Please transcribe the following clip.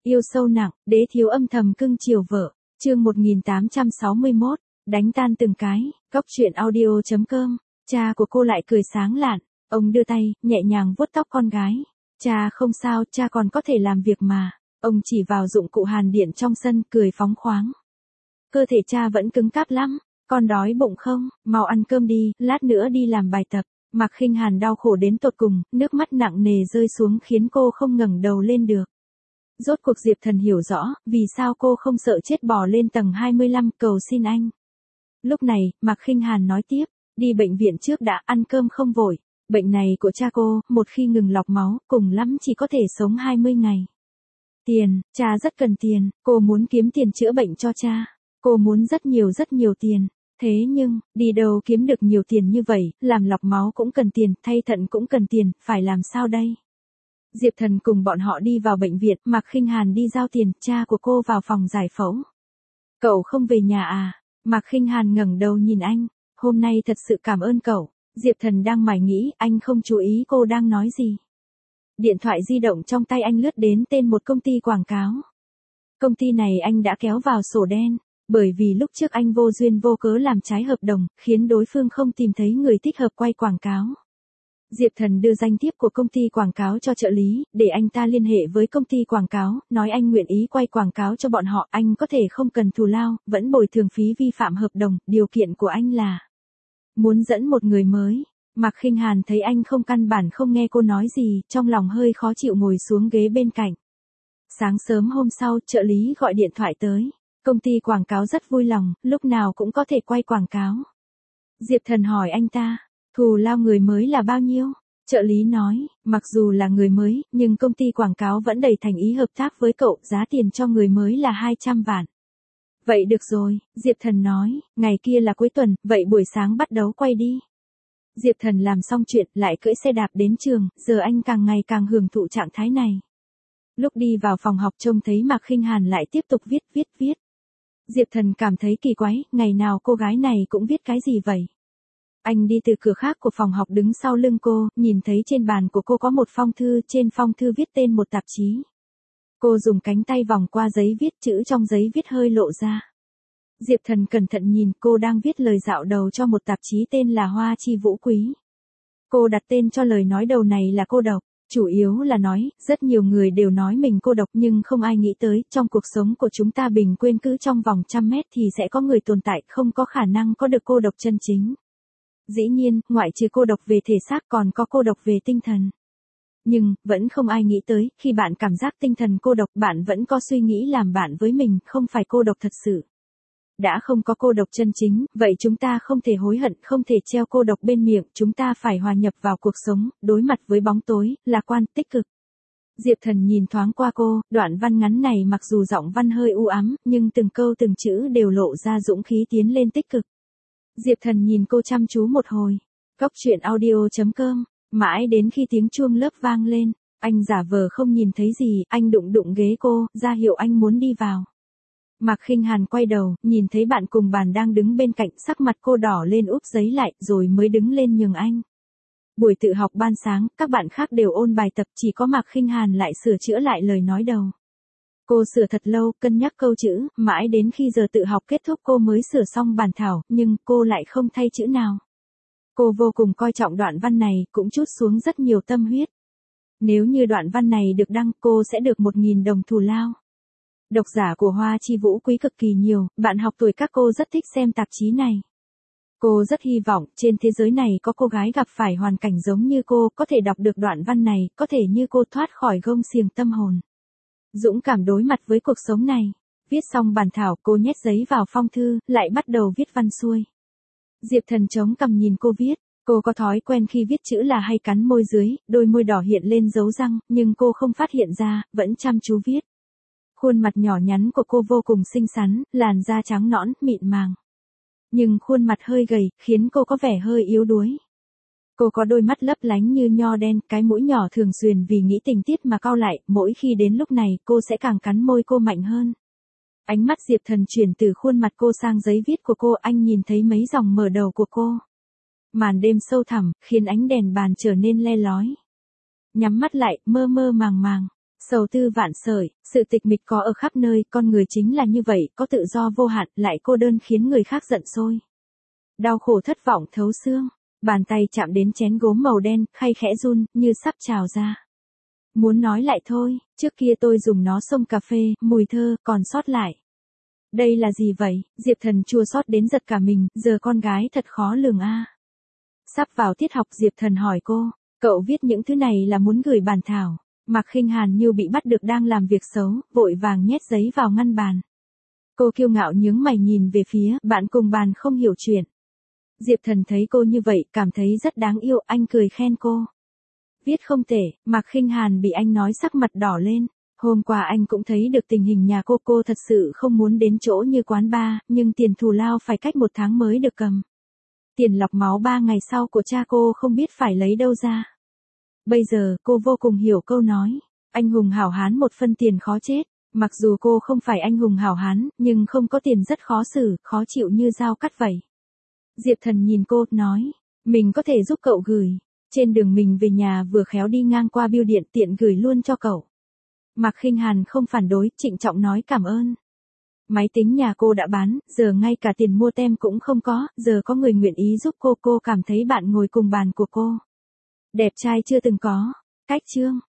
Yêu sâu nặng, đế thiếu âm thầm cưng chiều vợ. Chương 1861, đánh tan từng cái. Góc truyện audio.com. Cha của cô lại cười sáng lạn. Ông đưa tay, nhẹ nhàng vuốt tóc con gái. Cha không sao, cha còn có thể làm việc mà. Ông chỉ vào dụng cụ hàn điện trong sân, cười phóng khoáng. Cơ thể cha vẫn cứng cáp lắm. Con đói bụng không? Mau ăn cơm đi, lát nữa đi làm bài tập. Mạc Khinh Hàn đau khổ đến tột cùng, nước mắt nặng nề rơi xuống khiến cô không ngẩng đầu lên được. Rốt cuộc Diệp Thần hiểu rõ, vì sao cô không sợ chết bò lên tầng 25 cầu xin anh. Lúc này, Mạc Khinh Hàn nói tiếp, đi bệnh viện trước đã, ăn cơm không vội. Bệnh này của cha cô, một khi ngừng lọc máu, cùng lắm chỉ có thể sống 20 ngày. Tiền, cha rất cần tiền, cô muốn kiếm tiền chữa bệnh cho cha. Cô muốn rất nhiều tiền. Thế nhưng, đi đâu kiếm được nhiều tiền như vậy, làm lọc máu cũng cần tiền, thay thận cũng cần tiền, phải làm sao đây? Diệp Thần cùng bọn họ đi vào bệnh viện, Mạc Khinh Hàn đi giao tiền, cha của cô vào phòng giải phẫu. Cậu không về nhà à? Mạc Khinh Hàn ngẩng đầu nhìn anh, hôm nay thật sự cảm ơn cậu. Diệp Thần đang mải nghĩ, anh không chú ý cô đang nói gì. Điện thoại di động trong tay anh lướt đến tên một công ty quảng cáo. Công ty này anh đã kéo vào sổ đen. Bởi vì lúc trước anh vô duyên vô cớ làm trái hợp đồng, khiến đối phương không tìm thấy người thích hợp quay quảng cáo. Diệp Thần đưa danh thiếp của công ty quảng cáo cho trợ lý, để anh ta liên hệ với công ty quảng cáo, nói anh nguyện ý quay quảng cáo cho bọn họ, anh có thể không cần thù lao, vẫn bồi thường phí vi phạm hợp đồng, điều kiện của anh là muốn dẫn một người mới. Mạc Khinh Hàn thấy anh không căn bản không nghe cô nói gì, trong lòng hơi khó chịu ngồi xuống ghế bên cạnh. Sáng sớm hôm sau, trợ lý gọi điện thoại tới. Công ty quảng cáo rất vui lòng, lúc nào cũng có thể quay quảng cáo. Diệp Thần hỏi anh ta, thù lao người mới là bao nhiêu? Trợ lý nói, mặc dù là người mới, nhưng công ty quảng cáo vẫn đầy thành ý hợp tác với cậu, giá tiền cho người mới là 200 vạn. Vậy được rồi, Diệp Thần nói, ngày kia là cuối tuần, vậy buổi sáng bắt đầu quay đi. Diệp Thần làm xong chuyện, lại cưỡi xe đạp đến trường, giờ anh càng ngày càng hưởng thụ trạng thái này. Lúc đi vào phòng học trông thấy Mạc Khinh Hàn lại tiếp tục viết. Diệp Thần cảm thấy kỳ quái, ngày nào cô gái này cũng viết cái gì vậy? Anh đi từ cửa khác của phòng học đứng sau lưng cô, nhìn thấy trên bàn của cô có một phong thư, trên phong thư viết tên một tạp chí. Cô dùng cánh tay vòng qua giấy viết, chữ trong giấy viết hơi lộ ra. Diệp Thần cẩn thận nhìn, cô đang viết lời dạo đầu cho một tạp chí tên là Hoa Chi Vũ Quý. Cô đặt tên cho lời nói đầu này là cô độc. Chủ yếu là nói, rất nhiều người đều nói mình cô độc nhưng không ai nghĩ tới, trong cuộc sống của chúng ta bình quên cứ trong vòng 100 mét thì sẽ có người tồn tại, không có khả năng có được cô độc chân chính. Dĩ nhiên, ngoại trừ cô độc về thể xác còn có cô độc về tinh thần. Nhưng, vẫn không ai nghĩ tới, khi bạn cảm giác tinh thần cô độc, bạn vẫn có suy nghĩ làm bạn với mình, không phải cô độc thật sự. Đã không có cô độc chân chính, vậy chúng ta không thể hối hận, không thể treo cô độc bên miệng, chúng ta phải hòa nhập vào cuộc sống, đối mặt với bóng tối, lạc quan, tích cực. Diệp Thần nhìn thoáng qua cô, đoạn văn ngắn này mặc dù giọng văn hơi u ám, nhưng từng câu từng chữ đều lộ ra dũng khí tiến lên tích cực. Diệp Thần nhìn cô chăm chú một hồi. Góc truyện audio.com, mãi đến khi tiếng chuông lớp vang lên, anh giả vờ không nhìn thấy gì, anh đụng ghế cô, ra hiệu anh muốn đi vào. Mạc Khinh Hàn quay đầu, nhìn thấy bạn cùng bàn đang đứng bên cạnh, sắc mặt cô đỏ lên úp giấy lại, rồi mới đứng lên nhường anh. Buổi tự học ban sáng, các bạn khác đều ôn bài tập, chỉ có Mạc Khinh Hàn lại sửa chữa lại lời nói đầu. Cô sửa thật lâu, cân nhắc câu chữ, mãi đến khi giờ tự học kết thúc cô mới sửa xong bản thảo, nhưng cô lại không thay chữ nào. Cô vô cùng coi trọng đoạn văn này, cũng trút xuống rất nhiều tâm huyết. Nếu như đoạn văn này được đăng, cô sẽ được 1.000 đồng thù lao. Độc giả của Hoa Chi Vũ Quý cực kỳ nhiều, bạn học tuổi các cô rất thích xem tạp chí này. Cô rất hy vọng, trên thế giới này có cô gái gặp phải hoàn cảnh giống như cô, có thể đọc được đoạn văn này, có thể như cô thoát khỏi gông xiềng tâm hồn. Dũng cảm đối mặt với cuộc sống này. Viết xong bản thảo, cô nhét giấy vào phong thư, lại bắt đầu viết văn xuôi. Diệp Thần chống cằm nhìn cô viết. Cô có thói quen khi viết chữ là hay cắn môi dưới, đôi môi đỏ hiện lên dấu răng, nhưng cô không phát hiện ra, vẫn chăm chú viết. Khuôn mặt nhỏ nhắn của cô vô cùng xinh xắn, làn da trắng nõn, mịn màng. Nhưng khuôn mặt hơi gầy, khiến cô có vẻ hơi yếu đuối. Cô có đôi mắt lấp lánh như nho đen, cái mũi nhỏ thường xuyên vì nghĩ tình tiết mà cau lại, mỗi khi đến lúc này cô sẽ càng cắn môi cô mạnh hơn. Ánh mắt Diệp Thần chuyển từ khuôn mặt cô sang giấy viết của cô, anh nhìn thấy mấy dòng mở đầu của cô. Màn đêm sâu thẳm, khiến ánh đèn bàn trở nên le lói. Nhắm mắt lại, mơ mơ màng màng. Sầu tư vạn sởi, sự tịch mịch có ở khắp nơi, con người chính là như vậy, có tự do vô hạn, lại cô đơn khiến người khác giận sôi. Đau khổ thất vọng thấu xương, bàn tay chạm đến chén gốm màu đen, khay khẽ run, như sắp trào ra. Muốn nói lại thôi, trước kia tôi dùng nó xông cà phê, mùi thơ, còn sót lại. Đây là gì vậy? Diệp Thần chua xót đến giật cả mình, giờ con gái thật khó lường a. Sắp vào tiết học Diệp Thần hỏi cô, cậu viết những thứ này là muốn gửi bản thảo. Mạc Khinh Hàn như bị bắt được đang làm việc xấu, vội vàng nhét giấy vào ngăn bàn. Cô kiêu ngạo nhướng mày nhìn về phía bạn cùng bàn không hiểu chuyện. Diệp Thần thấy cô như vậy, cảm thấy rất đáng yêu, anh cười khen cô. Viết không tệ, Mạc Khinh Hàn bị anh nói sắc mặt đỏ lên. Hôm qua anh cũng thấy được tình hình nhà cô thật sự không muốn đến chỗ như quán bar, nhưng tiền thù lao phải cách 1 tháng mới được cầm. Tiền lọc máu 3 ngày sau của cha cô không biết phải lấy đâu ra. Bây giờ cô vô cùng hiểu câu nói, anh hùng hảo hán 1 phân tiền khó chết. Mặc dù cô không phải anh hùng hảo hán, nhưng không có tiền rất khó xử, khó chịu như dao cắt vậy. Diệp Thần nhìn cô, nói, mình có thể giúp cậu gửi. Trên đường mình về nhà vừa khéo đi ngang qua bưu điện tiện gửi luôn cho cậu. Mạc Khinh Hàn không phản đối, trịnh trọng nói cảm ơn. Máy tính nhà cô đã bán, giờ ngay cả tiền mua tem cũng không có, giờ có người nguyện ý giúp cô cảm thấy bạn ngồi cùng bàn của cô. Đẹp trai chưa từng có. Cách chương.